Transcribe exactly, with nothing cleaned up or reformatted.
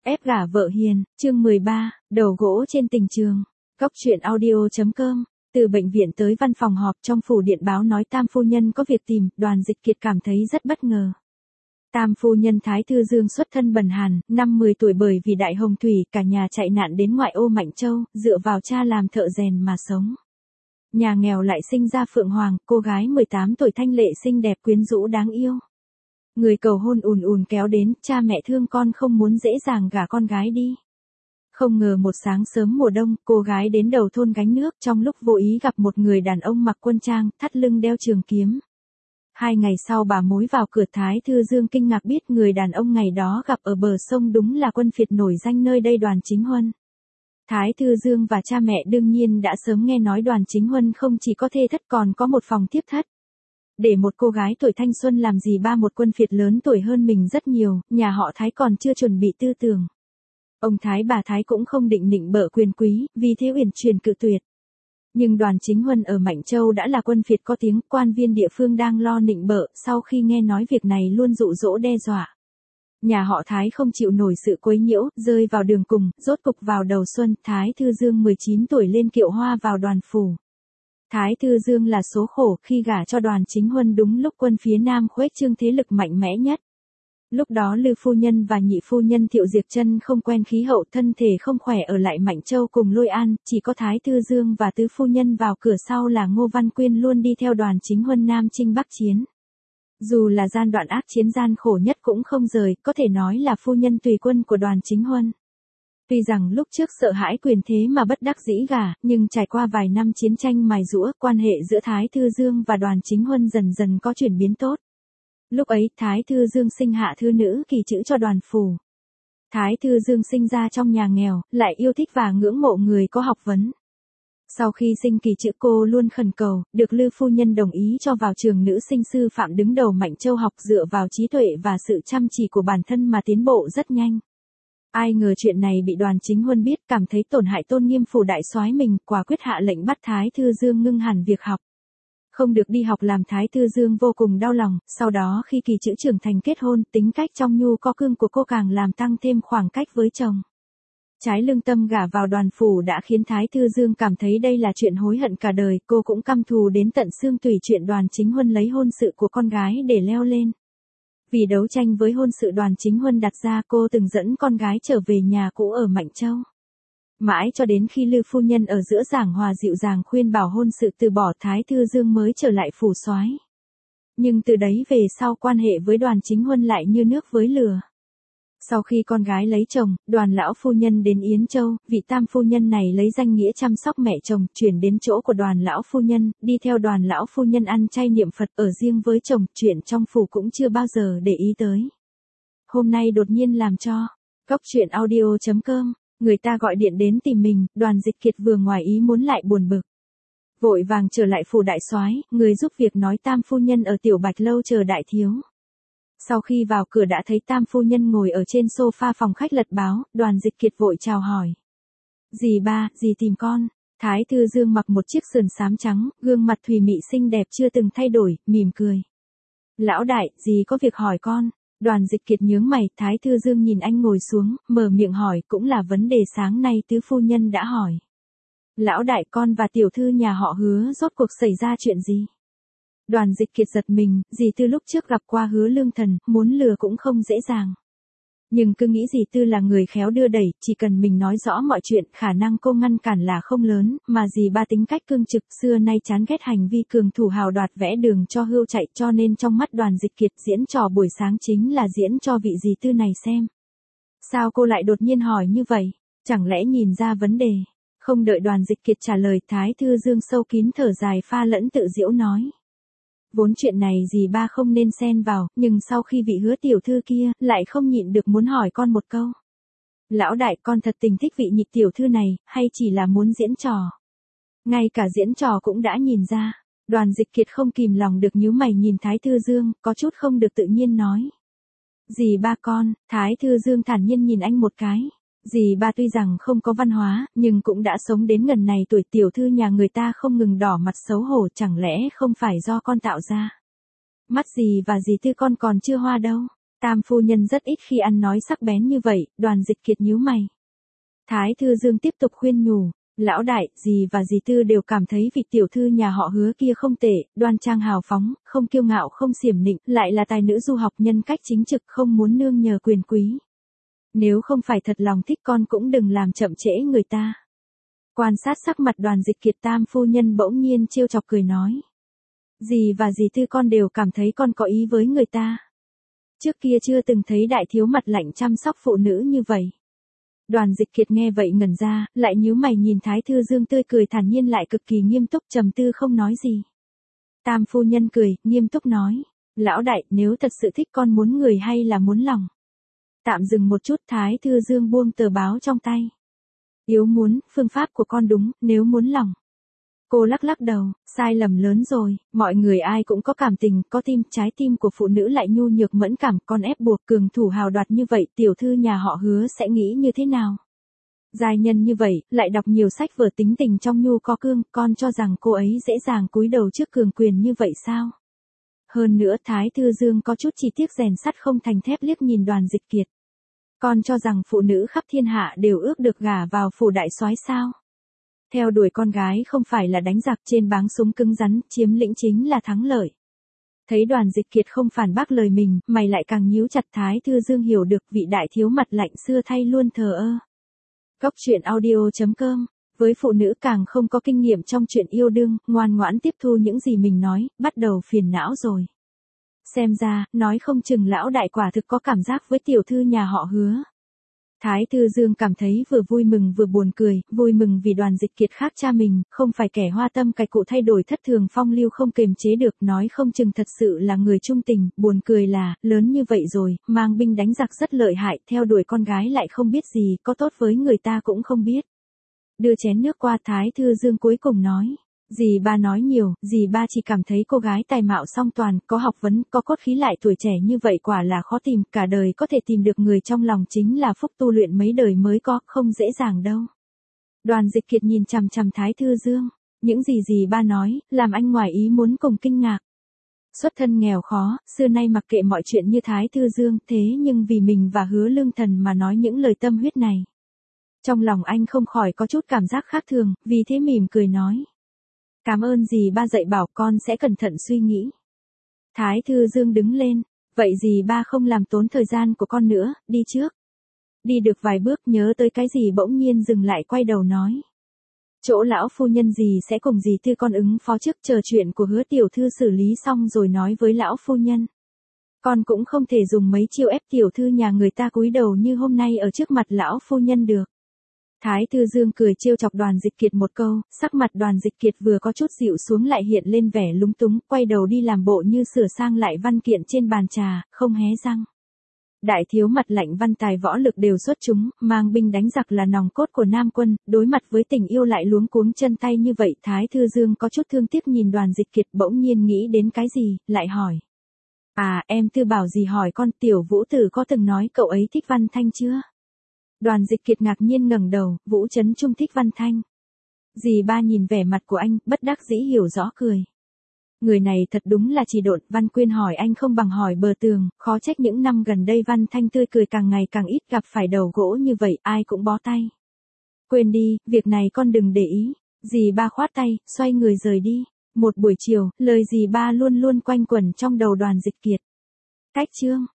Ép gả vợ hiền, chương mười ba, đầu gỗ trên tình trường. Góc truyện audio.com. Từ bệnh viện tới văn phòng họp, trong phủ điện báo nói Tam phu nhân có việc tìm, Đoàn Dịch Kiệt cảm thấy rất bất ngờ. Tam phu nhân Thái Thư Dương xuất thân bần hàn, năm mười tuổi bởi vì đại hồng thủy, cả nhà chạy nạn đến ngoại ô Mạnh Châu, dựa vào cha làm thợ rèn mà sống. Nhà nghèo lại sinh ra Phượng Hoàng, cô gái mười tám tuổi thanh lệ xinh đẹp quyến rũ đáng yêu. Người cầu hôn ùn ùn kéo đến, cha mẹ thương con không muốn dễ dàng gả con gái đi. Không ngờ một sáng sớm mùa đông, cô gái đến đầu thôn gánh nước, trong lúc vô ý gặp một người đàn ông mặc quân trang, thắt lưng đeo trường kiếm. Hai ngày sau bà mối vào cửa, Thái Thư Dương kinh ngạc biết người đàn ông ngày đó gặp ở bờ sông đúng là quân phiệt nổi danh nơi đây Đoàn Chính Huân. Thái Thư Dương và cha mẹ đương nhiên đã sớm nghe nói Đoàn Chính Huân không chỉ có thê thất còn có một phòng tiếp thất. Để một cô gái tuổi thanh xuân làm gì ba một quân phiệt lớn tuổi hơn mình rất nhiều, nhà họ Thái còn chưa chuẩn bị tư tưởng. Ông Thái bà Thái cũng không định nịnh bợ quyền quý, vì thế uyển chuyển cự tuyệt. Nhưng Đoàn Chính Huân ở Mạnh Châu đã là quân phiệt có tiếng, quan viên địa phương đang lo nịnh bợ, sau khi nghe nói việc này luôn dụ dỗ đe dọa. Nhà họ Thái không chịu nổi sự quấy nhiễu, rơi vào đường cùng, rốt cục vào đầu xuân, Thái Thư Dương mười chín tuổi lên kiệu hoa vào Đoàn phủ. Thái Thư Dương là số khổ, khi gả cho Đoàn Chính Huân đúng lúc quân phía Nam khuếch trương thế lực mạnh mẽ nhất. Lúc đó Lư phu nhân và nhị phu nhân Thiệu Diệp Chân không quen khí hậu, thân thể không khỏe ở lại Mạnh Châu cùng Lôi An, chỉ có Thái Thư Dương và tứ phu nhân vào cửa sau là Ngô Văn Quyên luôn đi theo Đoàn Chính Huân Nam chinh Bắc chiến. Dù là gian đoạn ác chiến gian khổ nhất cũng không rời, có thể nói là phu nhân tùy quân của Đoàn Chính Huân. Tuy rằng lúc trước sợ hãi quyền thế mà bất đắc dĩ gả, nhưng trải qua vài năm chiến tranh mài giũa, quan hệ giữa Thái Thư Dương và Đoàn Chính Huân dần dần có chuyển biến tốt. Lúc ấy, Thái Thư Dương sinh hạ thư nữ Kỳ Chữ cho Đoàn phủ. Thái Thư Dương sinh ra trong nhà nghèo, lại yêu thích và ngưỡng mộ người có học vấn. Sau khi sinh Kỳ Chữ, cô luôn khẩn cầu, được Lư phu nhân đồng ý cho vào trường nữ sinh sư phạm đứng đầu Mạnh Châu học, dựa vào trí tuệ và sự chăm chỉ của bản thân mà tiến bộ rất nhanh. Ai ngờ chuyện này bị Đoàn Chính Huân biết, cảm thấy tổn hại tôn nghiêm phủ đại soái mình, quả quyết hạ lệnh bắt Thái Thư Dương ngưng hẳn việc học. Không được đi học làm Thái Thư Dương vô cùng đau lòng, sau đó khi Kỳ Chữ trưởng thành kết hôn, tính cách trong nhu có cương của cô càng làm tăng thêm khoảng cách với chồng. Trái lương tâm gả vào Đoàn phủ đã khiến Thái Thư Dương cảm thấy đây là chuyện hối hận cả đời, cô cũng căm thù đến tận xương tủy chuyện Đoàn Chính Huân lấy hôn sự của con gái để leo lên. Vì đấu tranh với hôn sự Đoàn Chính Huân đặt ra, cô từng dẫn con gái trở về nhà cũ ở Mạnh Châu. Mãi cho đến khi Lư phu nhân ở giữa giảng hòa dịu dàng khuyên bảo hôn sự từ bỏ, Thái Thư Dương mới trở lại phủ soái. Nhưng từ đấy về sau quan hệ với Đoàn Chính Huân lại như nước với lửa. Sau khi con gái lấy chồng, Đoàn lão phu nhân đến Yến Châu, vị Tam phu nhân này lấy danh nghĩa chăm sóc mẹ chồng, chuyển đến chỗ của Đoàn lão phu nhân, đi theo Đoàn lão phu nhân ăn chay niệm Phật, ở riêng với chồng, chuyện trong phủ cũng chưa bao giờ để ý tới. Hôm nay đột nhiên làm cho góc truyện audio.com, người ta gọi điện đến tìm mình, Đoàn Dịch Kiệt vừa ngoài ý muốn lại buồn bực. Vội vàng trở lại phủ đại soái, người giúp việc nói Tam phu nhân ở Tiểu Bạch lâu chờ đại thiếu. Sau khi vào cửa đã thấy Tam phu nhân ngồi ở trên sofa phòng khách lật báo, Đoàn Dịch Kiệt vội chào hỏi. Dì ba, dì tìm con. Thái Thư Dương mặc một chiếc sườn xám trắng, gương mặt thùy mị xinh đẹp chưa từng thay đổi, mỉm cười. Lão đại, dì có việc hỏi con. Đoàn Dịch Kiệt nhướng mày, Thái Thư Dương nhìn anh ngồi xuống, mở miệng hỏi, cũng là vấn đề sáng nay tứ phu nhân đã hỏi. Lão đại, con và tiểu thư nhà họ Hứa rốt cuộc xảy ra chuyện gì? Đoàn Dịch Kiệt giật mình, dì Tư lúc trước gặp qua Hứa Lương Thần, muốn lừa cũng không dễ dàng. Nhưng cứ nghĩ dì Tư là người khéo đưa đẩy, chỉ cần mình nói rõ mọi chuyện, khả năng cô ngăn cản là không lớn, mà dì ba tính cách cương trực, xưa nay chán ghét hành vi cường thủ hào đoạt vẽ đường cho hươu chạy, cho nên trong mắt Đoàn Dịch Kiệt diễn trò buổi sáng chính là diễn cho vị dì Tư này xem. Sao cô lại đột nhiên hỏi như vậy? Chẳng lẽ nhìn ra vấn đề? Không đợi Đoàn Dịch Kiệt trả lời, Thái Thư Dương sâu kín thở dài pha lẫn tự giễu nói. Vốn chuyện này dì ba không nên xen vào, nhưng sau khi vị Hứa tiểu thư kia, lại không nhịn được muốn hỏi con một câu. Lão đại, con thật tình thích vị nhị tiểu thư này, hay chỉ là muốn diễn trò? Ngay cả diễn trò cũng đã nhìn ra. Đoàn Dịch Kiệt không kìm lòng được nhíu mày nhìn Thái Thư Dương, có chút không được tự nhiên nói. Dì ba con. Thái Thư Dương thản nhiên nhìn anh một cái. Dì ba tuy rằng không có văn hóa, nhưng cũng đã sống đến gần này tuổi, tiểu thư nhà người ta không ngừng đỏ mặt xấu hổ, chẳng lẽ không phải do con tạo ra? Mắt dì và dì Tư con còn chưa hoa đâu. Tam phu nhân rất ít khi ăn nói sắc bén như vậy, Đoàn Dịch Kiệt nhíu mày. Thái Thư Dương tiếp tục khuyên nhủ, lão đại, dì và dì Tư đều cảm thấy vị tiểu thư nhà họ Hứa kia không tệ, đoan trang hào phóng, không kiêu ngạo không xiểm nịnh, lại là tài nữ du học nhân cách chính trực không muốn nương nhờ quyền quý. Nếu không phải thật lòng thích con cũng đừng làm chậm trễ người ta. Quan sát sắc mặt Đoàn Dịch Kiệt, Tam phu nhân bỗng nhiên trêu chọc cười nói. Dì và dì Tư con đều cảm thấy con có ý với người ta. Trước kia chưa từng thấy đại thiếu mặt lạnh chăm sóc phụ nữ như vậy. Đoàn Dịch Kiệt nghe vậy ngẩn ra, lại nhíu mày nhìn Thái Thư Dương tươi cười thản nhiên lại cực kỳ nghiêm túc, trầm tư không nói gì. Tam phu nhân cười, nghiêm túc nói, lão đại, nếu thật sự thích con muốn người hay là muốn lòng? Tạm dừng một chút, Thái Thư Dương buông tờ báo trong tay. Yếu muốn, phương pháp của con đúng, nếu muốn lòng. Cô lắc lắc đầu, sai lầm lớn rồi, mọi người ai cũng có cảm tình, có tim, trái tim của phụ nữ lại nhu nhược mẫn cảm, con ép buộc cường thủ hào đoạt như vậy, tiểu thư nhà họ Hứa sẽ nghĩ như thế nào? Giai nhân như vậy, lại đọc nhiều sách vở tính tình trong nhu có cương, con cho rằng cô ấy dễ dàng cúi đầu trước cường quyền như vậy sao? Hơn nữa Thái Thư Dương có chút chỉ tiếc rèn sắt không thành thép liếc nhìn Đoàn Dịch Kiệt. Con cho rằng phụ nữ khắp thiên hạ đều ước được gả vào phủ đại soái sao? Theo đuổi con gái không phải là đánh giặc trên báng súng cứng rắn, chiếm lĩnh chính là thắng lợi. Thấy Đoàn Dịch Kiệt không phản bác lời mình, mày lại càng nhíu chặt. Thái Thư Dương hiểu được vị đại thiếu mặt lạnh xưa thay luôn thờ ơ. Góc truyện audio chấm com. Với phụ nữ càng không có kinh nghiệm trong chuyện yêu đương, ngoan ngoãn tiếp thu những gì mình nói, bắt đầu phiền não rồi. Xem ra, nói không chừng lão đại quả thực có cảm giác với tiểu thư nhà họ Hứa. Thái Thư Dương cảm thấy vừa vui mừng vừa buồn cười, vui mừng vì Đoàn Dịch Kiệt khác cha mình, không phải kẻ hoa tâm cải cụ thay đổi thất thường phong lưu không kềm chế được, nói không chừng thật sự là người trung tình, buồn cười là, lớn như vậy rồi, mang binh đánh giặc rất lợi hại, theo đuổi con gái lại không biết gì, có tốt với người ta cũng không biết. Đưa chén nước qua, Thái Thư Dương cuối cùng nói. Dì ba nói nhiều, dì ba chỉ cảm thấy cô gái tài mạo song toàn, có học vấn, có cốt khí lại tuổi trẻ như vậy quả là khó tìm, cả đời có thể tìm được người trong lòng chính là phúc tu luyện mấy đời mới có, không dễ dàng đâu. Đoàn Dịch Kiệt nhìn chằm chằm Thái Thư Dương, những gì dì ba nói, làm anh ngoài ý muốn cùng kinh ngạc. Xuất thân nghèo khó, xưa nay mặc kệ mọi chuyện như Thái Thư Dương, thế nhưng vì mình và Hứa Lương Thần mà nói những lời tâm huyết này. Trong lòng anh không khỏi có chút cảm giác khác thường, vì thế mỉm cười nói. Cảm ơn dì ba dạy bảo, con sẽ cẩn thận suy nghĩ. Thái Thư Dương đứng lên, vậy dì ba không làm tốn thời gian của con nữa, đi trước. Đi được vài bước nhớ tới cái gì bỗng nhiên dừng lại quay đầu nói. Chỗ lão phu nhân dì sẽ cùng dì Tư con ứng phó trước, chờ chuyện của Hứa tiểu thư xử lý xong rồi nói với lão phu nhân. Con cũng không thể dùng mấy chiêu ép tiểu thư nhà người ta cúi đầu như hôm nay ở trước mặt lão phu nhân được. Thái Thư Dương cười trêu chọc Đoàn Dịch Kiệt một câu, sắc mặt Đoàn Dịch Kiệt vừa có chút dịu xuống lại hiện lên vẻ lúng túng, quay đầu đi làm bộ như sửa sang lại văn kiện trên bàn trà, không hé răng. Đại thiếu mặt lạnh văn tài võ lực đều xuất chúng, mang binh đánh giặc là nòng cốt của Nam quân, đối mặt với tình yêu lại luống cuống chân tay như vậy, Thái Thư Dương có chút thương tiếc nhìn Đoàn Dịch Kiệt, bỗng nhiên nghĩ đến cái gì, lại hỏi. À, em Tư bảo gì hỏi con, tiểu Vũ Tử có từng nói cậu ấy thích Văn Thanh chưa? Đoàn Dịch Kiệt ngạc nhiên ngẩng đầu, Vũ Trấn Trung thích Văn Thanh. Dì ba nhìn vẻ mặt của anh, bất đắc dĩ hiểu rõ cười. Người này thật đúng là chỉ độn, Văn Quyên hỏi anh không bằng hỏi Bờ Tường, khó trách những năm gần đây Văn Thanh tươi cười càng ngày càng ít, gặp phải đầu gỗ như vậy, ai cũng bó tay. Quên đi, việc này con đừng để ý. Dì ba khoát tay, xoay người rời đi. Một buổi chiều, lời dì ba luôn luôn quanh quẩn trong đầu Đoàn Dịch Kiệt. Cách chương